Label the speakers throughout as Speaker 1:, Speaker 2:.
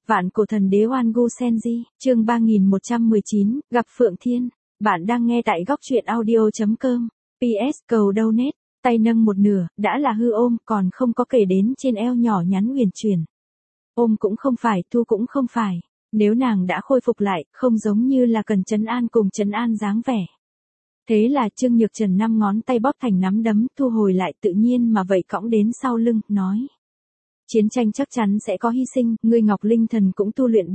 Speaker 1: Vạn cổ thần đế Oan Gu Senji, chương 3119, gặp Phượng Thiên. Bạn đang nghe tại góc truyện audio.com. PS cầu donate, tay nâng một nửa, đã là hư ôm, còn không có kể đến trên eo nhỏ nhắn huyền chuyển. Ôm cũng không phải, thu cũng không phải. Nếu nàng đã khôi phục lại, không giống như là cần trấn an cùng trấn an dáng vẻ. Thế là Trương Nhược Trần 5 ngón tay bóp thành nắm đấm, thu hồi lại tự nhiên mà vậy cõng đến sau lưng, nói. Chiến tranh chắc chắn sẽ có hy sinh, ngươi Ngọc Linh Thần cũng tu luyện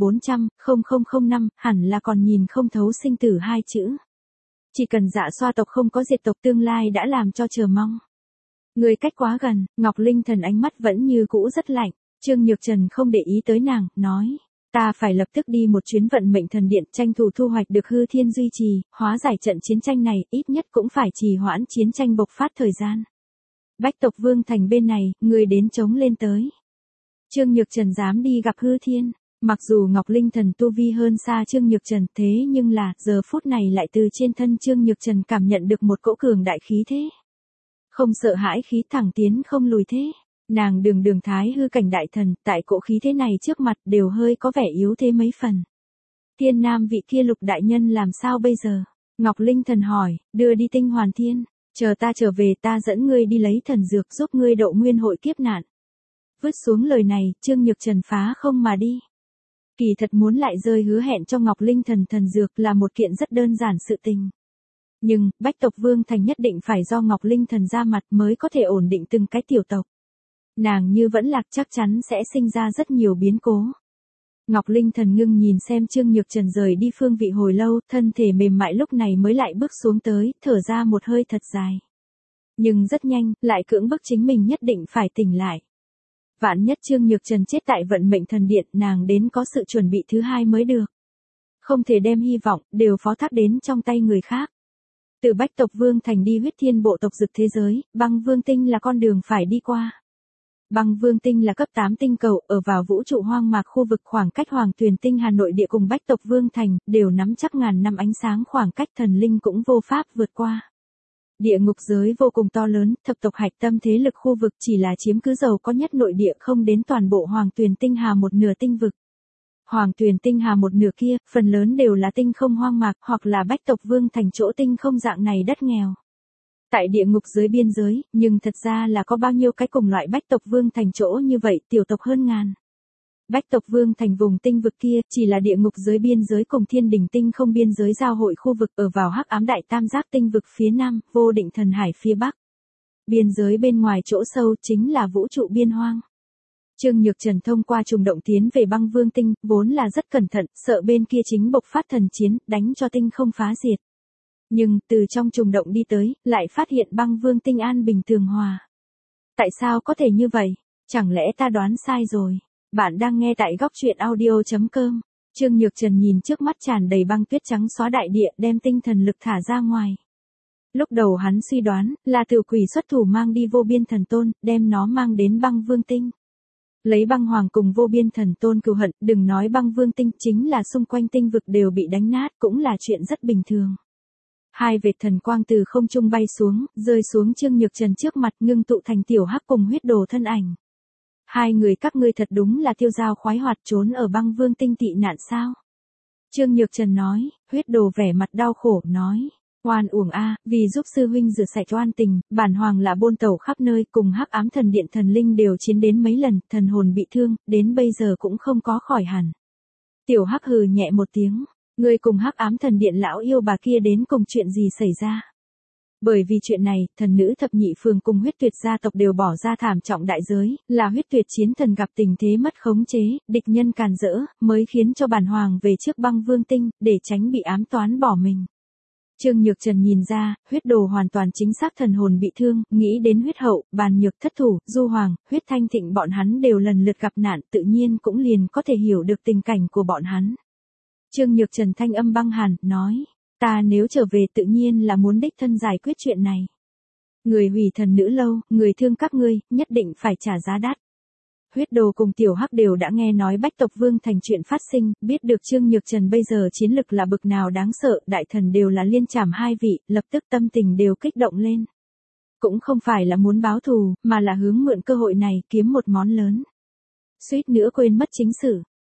Speaker 1: 400,005, hẳn là còn nhìn không thấu sinh tử hai chữ. Chỉ cần Dạ Xoa tộc không có diệt tộc tương lai đã làm cho chờ mong. Ngươi cách quá gần, Ngọc Linh Thần ánh mắt vẫn như cũ rất lạnh, Trương Nhược Trần không để ý tới nàng, nói. Ta phải lập tức đi một chuyến vận mệnh thần điện tranh thủ thu hoạch được hư thiên duy trì, hóa giải trận chiến tranh này, ít nhất cũng phải trì hoãn chiến tranh bộc phát thời gian. Bách tộc Vương Thành bên này, người đến chống lên tới. Trương Nhược Trần dám đi gặp hư thiên, mặc dù Ngọc Linh Thần tu vi hơn xa Trương Nhược Trần thế nhưng là, giờ phút này lại từ trên thân Trương Nhược Trần cảm nhận được một cỗ cường đại khí thế. Không sợ hãi khí thẳng tiến không lùi thế. Nàng đường thái hư cảnh đại thần, tại cỗ khí thế này trước mặt đều hơi có vẻ yếu thế mấy phần. Thiên Nam vị kia Lục đại nhân làm sao bây giờ? Ngọc Linh Thần hỏi, đưa đi Tinh Hoàn Thiên, chờ ta trở về ta dẫn ngươi đi lấy thần dược giúp ngươi độ nguyên hội kiếp nạn. Vứt xuống lời này, Trương Nhược Trần phá không mà đi. Kỳ thật muốn lại rơi hứa hẹn cho Ngọc Linh Thần thần dược là một kiện rất đơn giản sự tình. Nhưng, Bách tộc Vương Thành nhất định phải do Ngọc Linh Thần ra mặt mới có thể ổn định từng cái tiểu tộc. Nàng như vẫn lạc chắc chắn sẽ sinh ra rất nhiều biến cố. Ngọc Linh Thần ngưng nhìn xem Trương Nhược Trần rời đi phương vị hồi lâu, thân thể mềm mại lúc này mới lại bước xuống tới, thở ra một hơi thật dài. Nhưng rất nhanh, lại cưỡng bức chính mình nhất định phải tỉnh lại. Vạn nhất Trương Nhược Trần chết tại vận mệnh thần điện, nàng đến có sự chuẩn bị thứ hai mới được. Không thể đem hy vọng, đều phó thác đến trong tay người khác. Từ Bách tộc Vương Thành đi huyết thiên bộ tộc dực thế giới, băng vương tinh là con đường phải đi qua. Băng vương tinh là cấp 8 tinh cầu, ở vào vũ trụ hoang mạc khu vực khoảng cách Hoàng Tuyền tinh Hà Nội địa cùng Bách tộc Vương Thành, đều nắm chắc ngàn năm ánh sáng khoảng cách thần linh cũng vô pháp vượt qua. Địa ngục giới vô cùng to lớn, thập tộc hạch tâm thế lực khu vực chỉ là chiếm cứ giàu có nhất nội địa không đến toàn bộ Hoàng Tuyền tinh Hà một nửa tinh vực. Hoàng Tuyền tinh Hà một nửa kia, phần lớn đều là tinh không hoang mạc hoặc là Bách tộc Vương Thành chỗ tinh không dạng này đất nghèo. Tại địa ngục giới biên giới, nhưng thật ra là có bao nhiêu cái cùng loại Bách tộc Vương Thành chỗ như vậy, tiểu tộc hơn ngàn. Bách tộc Vương Thành vùng tinh vực kia, chỉ là địa ngục giới biên giới cùng thiên đỉnh tinh không biên giới giao hội khu vực ở vào hắc ám đại tam giác tinh vực phía nam, vô định thần hải phía bắc. Biên giới bên ngoài chỗ sâu chính là vũ trụ biên hoang. Trương Nhược Trần thông qua trùng động tiến về băng vương tinh, vốn là rất cẩn thận, sợ bên kia chính bộc phát thần chiến, đánh cho tinh không phá diệt. Nhưng, từ trong trùng động đi tới, lại phát hiện băng vương tinh an bình tường hòa. Tại sao có thể như vậy? Chẳng lẽ ta đoán sai rồi? Bạn đang nghe tại góc truyện audio.com. Trương Nhược Trần nhìn trước mắt tràn đầy băng tuyết trắng xóa đại địa, đem tinh thần lực thả ra ngoài. Lúc đầu hắn suy đoán, là tiểu quỷ xuất thủ mang đi vô biên thần tôn, đem nó mang đến băng vương tinh. Lấy băng hoàng cùng vô biên thần tôn cừu hận, đừng nói băng vương tinh, chính là xung quanh tinh vực đều bị đánh nát, cũng là chuyện rất bình thường. Hai vệt thần quang từ không trung bay xuống, rơi xuống Trương Nhược Trần trước mặt, ngưng tụ thành tiểu hắc cùng huyết đồ thân ảnh. Hai người các ngươi thật đúng là tiêu dao khoái hoạt, trốn ở băng vương tinh tị nạn sao? Trương Nhược Trần nói, huyết đồ vẻ mặt đau khổ, nói. Oan uổng a, vì giúp sư huynh rửa sạch oan tình, bản hoàng là bôn tẩu khắp nơi, cùng hắc ám thần điện thần linh đều chiến đến mấy lần, thần hồn bị thương, đến bây giờ cũng không có khỏi hẳn. Tiểu hắc hừ nhẹ một tiếng. Ngươi cùng hắc ám thần điện lão yêu bà kia đến cùng chuyện gì xảy ra? Bởi vì chuyện này, thần nữ thập nhị phường cùng huyết tuyệt gia tộc đều bỏ ra thảm trọng đại giới, là huyết tuyệt chiến thần gặp tình thế mất khống chế, địch nhân càn rỡ, mới khiến cho bản hoàng về trước băng vương tinh, để tránh bị ám toán bỏ mình. Trương Nhược Trần nhìn ra, huyết đồ hoàn toàn chính xác thần hồn bị thương, nghĩ đến huyết hậu, bàn nhược thất thủ, du hoàng, huyết thanh thịnh bọn hắn đều lần lượt gặp nạn, tự nhiên cũng liền có thể hiểu được tình cảnh của bọn hắn. Trương Nhược Trần thanh âm băng hàn, nói, ta nếu trở về tự nhiên là muốn đích thân giải quyết chuyện này. Người hủy thần nữ lâu, người thương các ngươi, nhất định phải trả giá đắt. Huyết đồ cùng tiểu hắc đều đã nghe nói Bách tộc Vương Thành chuyện phát sinh, biết được Trương Nhược Trần bây giờ chiến lực là bực nào đáng sợ, đại thần đều là liên trảm hai vị, lập tức tâm tình đều kích động lên. Cũng không phải là muốn báo thù, mà là hướng mượn cơ hội này kiếm một món lớn. Suýt nữa quên mất chính sự.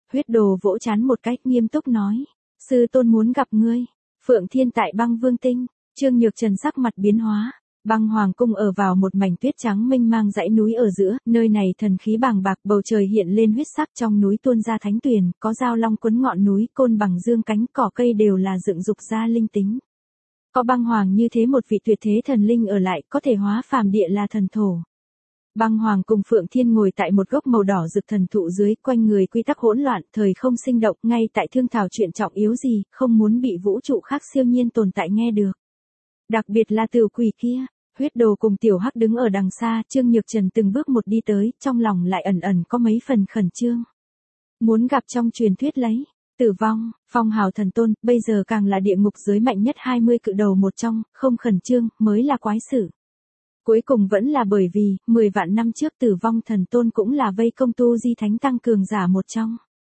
Speaker 1: Huyết Đồ vỗ trán một cách nghiêm túc nói. Sư tôn muốn gặp ngươi. Phượng Thiên tại Băng Vương Tinh. Trương Nhược Trần sắc mặt biến hóa. Băng Hoàng cung ở vào một mảnh tuyết trắng mênh mang dãy núi ở giữa, nơi này thần khí bàng bạc, bầu trời hiện lên huyết sắc, trong núi tuôn ra thánh tuyền, có giao long quấn ngọn núi, côn bằng dương cánh, cỏ cây đều là dựng dục ra linh tính. Có Băng Hoàng như thế một vị tuyệt thế thần linh ở lại, có thể hóa phàm địa là thần thổ. Băng Hoàng cùng Phượng Thiên ngồi tại một gốc màu đỏ rực thần thụ dưới, quanh người quy tắc hỗn loạn, thời không sinh động, ngay tại thương thảo chuyện trọng yếu gì, không muốn bị vũ trụ khác siêu nhiên tồn tại nghe được. Đặc biệt là Tử Quỷ kia. Huyết Đồ cùng Tiểu Hắc đứng ở đằng xa, Trương Nhược Trần từng bước một đi tới, trong lòng lại ẩn ẩn có mấy phần khẩn trương. Muốn gặp trong truyền thuyết lấy, tử vong, phong hào thần tôn, bây giờ càng là địa ngục giới mạnh nhất 20 cự đầu một trong, không khẩn trương, mới là quái sự. Cuối cùng vẫn là bởi vì, 10 vạn năm trước tử vong thần tôn cũng là vây công tu di thánh tăng cường giả một trong.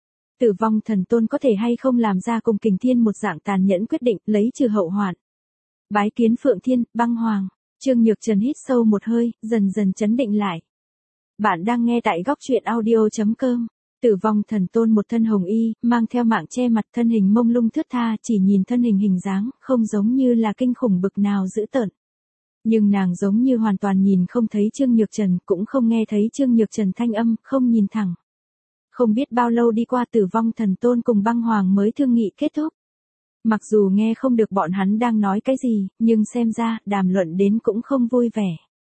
Speaker 1: Tử vong thần tôn có thể hay không làm ra cùng Kình Thiên một dạng tàn nhẫn quyết định, lấy trừ hậu hoạn. Bái kiến Phượng Thiên, Băng Hoàng. Trương Nhược Trần hít sâu một hơi, dần dần chấn định lại. Bạn đang nghe tại góc truyện audio.com. Tử vong thần tôn một thân hồng y, mang theo mạng che mặt, thân hình mông lung thướt tha, chỉ nhìn thân hình hình dáng, không giống như là kinh khủng bực nào dữ tợn. Nhưng nàng giống như hoàn toàn nhìn không thấy Trương Nhược Trần, cũng không nghe thấy Trương Nhược Trần thanh âm, không nhìn thẳng. Không biết bao lâu đi qua, tử vong thần tôn cùng Băng Hoàng mới thương nghị kết thúc. Mặc dù nghe không được bọn hắn đang nói cái gì, nhưng xem ra, đàm luận đến cũng không vui vẻ.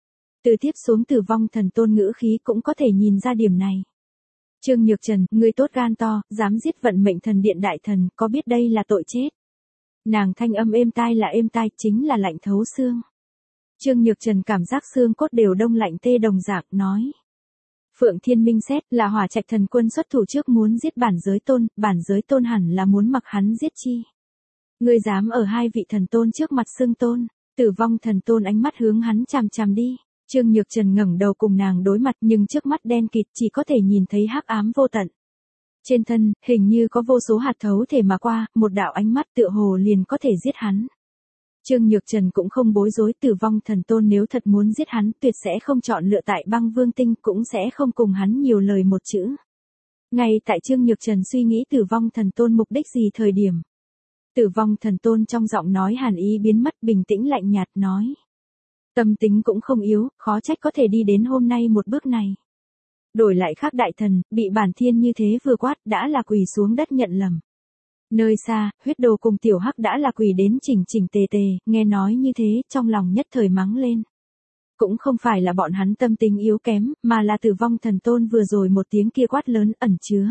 Speaker 1: Từ tiếp xuống tử vong thần tôn ngữ khí cũng có thể nhìn ra điểm này. Trương Nhược Trần, ngươi tốt gan to, dám giết vận mệnh thần điện đại thần, có biết đây là tội chết? Nàng thanh âm êm tai là êm tai, chính là lạnh thấu xương. Trương Nhược Trần cảm giác xương cốt đều đông lạnh tê đồng dạng, nói. Phượng Thiên minh xét là Hỏa Trạch thần quân xuất thủ trước muốn giết bản giới tôn hẳn là muốn mặc hắn giết chi. Ngươi dám ở hai vị thần tôn trước mặt xưng tôn, tử vong thần tôn ánh mắt hướng hắn chằm chằm đi. Trương Nhược Trần ngẩng đầu cùng nàng đối mặt nhưng trước mắt đen kịt chỉ có thể nhìn thấy hắc ám vô tận. Trên thân, hình như có vô số hạt thấu thể mà qua, một đạo ánh mắt tựa hồ liền có thể giết hắn. Trương Nhược Trần cũng không bối rối, tử vong thần tôn nếu thật muốn giết hắn tuyệt sẽ không chọn lựa tại Băng Vương Tinh, cũng sẽ không cùng hắn nhiều lời một chữ. Ngay tại Trương Nhược Trần suy nghĩ tử vong thần tôn mục đích gì thời điểm. Tử vong thần tôn trong giọng nói hàn ý biến mất, bình tĩnh lạnh nhạt nói. Tâm tính cũng không yếu, khó trách có thể đi đến hôm nay một bước này. Đổi lại khác đại thần, bị bản thiên như thế vừa quát đã là quỳ xuống đất nhận lầm. Nơi xa, Huyết Đồ cùng Tiểu Hắc đã là quỳ đến chỉnh chỉnh tề tề, nghe nói như thế, trong lòng nhất thời mắng lên. Cũng không phải là bọn hắn tâm tính yếu kém, mà là tử vong thần tôn vừa rồi một tiếng kia quát lớn ẩn chứa.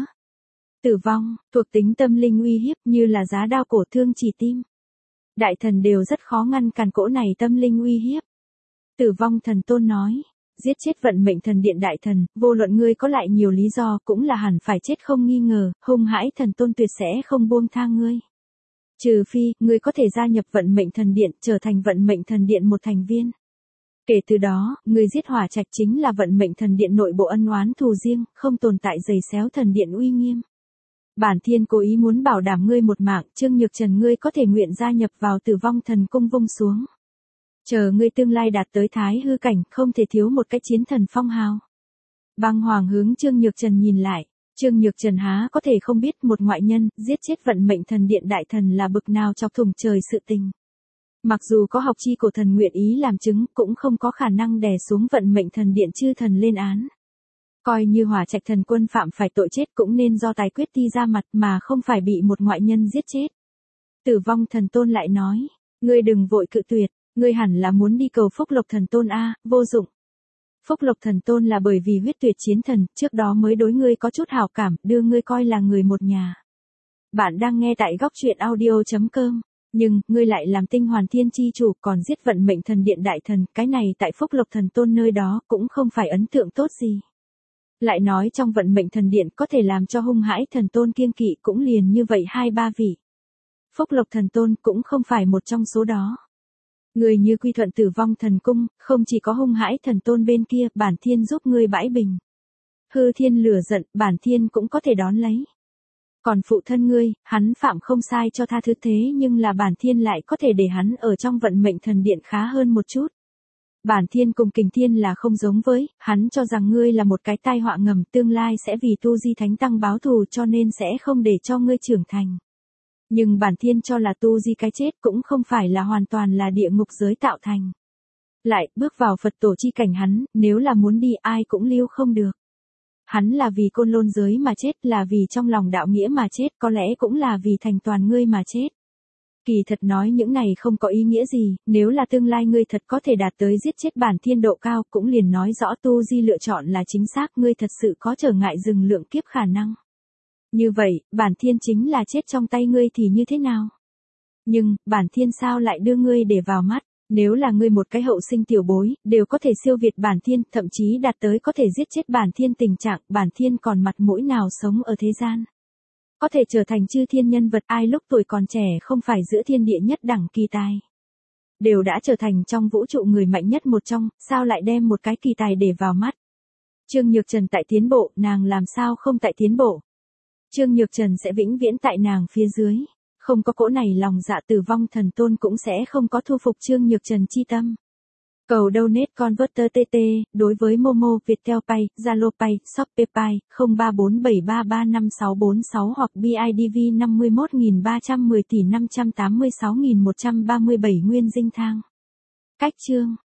Speaker 1: Tử vong, thuộc tính tâm linh uy hiếp như là giá đao cổ thương chỉ tim. Đại thần đều rất khó ngăn cản cỗ này tâm linh uy hiếp. Tử vong thần tôn nói, giết chết vận mệnh thần điện đại thần, vô luận ngươi có lại nhiều lý do cũng là hẳn phải chết không nghi ngờ, hung hãi thần tôn tuyệt sẽ không buông tha ngươi. Trừ phi, ngươi có thể gia nhập vận mệnh thần điện, trở thành vận mệnh thần điện một thành viên. Kể từ đó, ngươi giết Hỏa Trạch chính là vận mệnh thần điện nội bộ ân oán thù riêng, không tồn tại giày xéo thần điện uy nghiêm. Bản thiên cố ý muốn bảo đảm ngươi một mạng, Trương Nhược Trần ngươi có thể nguyện gia nhập vào tử vong thần cung vung xuống. Chờ ngươi tương lai đạt tới thái hư cảnh, không thể thiếu một cái chiến thần phong hào. Băng Hoàng hướng Trương Nhược Trần nhìn lại, Trương Nhược Trần há có thể không biết một ngoại nhân, giết chết vận mệnh thần điện đại thần là bực nào chọc thủng trời sự tình. Mặc dù có học chi cổ thần nguyện ý làm chứng, cũng không có khả năng đè xuống vận mệnh thần điện chư thần lên án. Coi như Hỏa Trạch thần quân phạm phải tội chết cũng nên do tài quyết ti ra mặt mà không phải bị một ngoại nhân giết chết. Tử vong thần tôn lại nói, ngươi đừng vội cự tuyệt, ngươi hẳn là muốn đi cầu Phúc Lộc thần tôn a, vô dụng. Phúc Lộc thần tôn là bởi vì huyết tuyệt chiến thần, trước đó mới đối ngươi có chút hảo cảm, đưa ngươi coi là người một nhà. Bạn đang nghe tại góc truyện audio.com. Nhưng, ngươi lại làm tinh hoàn thiên chi chủ, còn giết vận mệnh thần điện đại thần, cái này tại Phúc Lộc thần tôn nơi đó, cũng không phải ấn tượng tốt gì. Lại nói trong vận mệnh thần điện có thể làm cho hung hãi thần tôn kiêng kỵ cũng liền như vậy 2-3 vị. Phúc Lộc thần tôn cũng không phải một trong số đó. Người như quy thuận tử vong thần cung, không chỉ có hung hãi thần tôn bên kia, bản thiên giúp ngươi bãi bình. Hư thiên lửa giận, bản thiên cũng có thể đón lấy. Còn phụ thân ngươi, hắn phạm không sai cho tha thứ thế nhưng là bản thiên lại có thể để hắn ở trong vận mệnh thần điện khá hơn một chút. Bản Thiên cùng Kình Thiên là không giống với, hắn cho rằng ngươi là một cái tai họa ngầm, tương lai sẽ vì tu di thánh tăng báo thù cho nên sẽ không để cho ngươi trưởng thành. Nhưng Bản Thiên cho là tu di cái chết cũng không phải là hoàn toàn là địa ngục giới tạo thành. Lại, bước vào Phật tổ chi cảnh hắn, nếu là muốn đi ai cũng lưu không được. Hắn là vì côn lôn giới mà chết, là vì trong lòng đạo nghĩa mà chết, có lẽ cũng là vì thành toàn ngươi mà chết. Kỳ thật nói những này không có ý nghĩa gì, nếu là tương lai ngươi thật có thể đạt tới giết chết Bản Thiên độ cao, cũng liền nói rõ tu di lựa chọn là chính xác, ngươi thật sự có trở ngại dừng lượng kiếp khả năng. Như vậy, Bản Thiên chính là chết trong tay ngươi thì như thế nào? Nhưng, Bản Thiên sao lại đưa ngươi để vào mắt? Nếu là ngươi một cái hậu sinh tiểu bối, đều có thể siêu việt Bản Thiên, thậm chí đạt tới có thể giết chết Bản Thiên tình trạng, Bản Thiên còn mặt mũi nào sống ở thế gian? Có thể trở thành chư thiên nhân vật, ai lúc tuổi còn trẻ không phải giữa thiên địa nhất đẳng kỳ tài. Đều đã trở thành trong vũ trụ người mạnh nhất một trong, sao lại đem một cái kỳ tài để vào mắt? Trương Nhược Trần tại tiến bộ, nàng làm sao không tại tiến bộ? Trương Nhược Trần sẽ vĩnh viễn tại nàng phía dưới. Không có cỗ này lòng dạ tử vong thần tôn cũng sẽ không có thu phục Trương Nhược Trần chi tâm. Cầu donate converter TT, đối với Momo, Viettel Pay, Zalo Pay, Shopee Pay, 0347335646 hoặc BIDV 51310 tỷ 586.137 nguyên dinh thang. Cách chương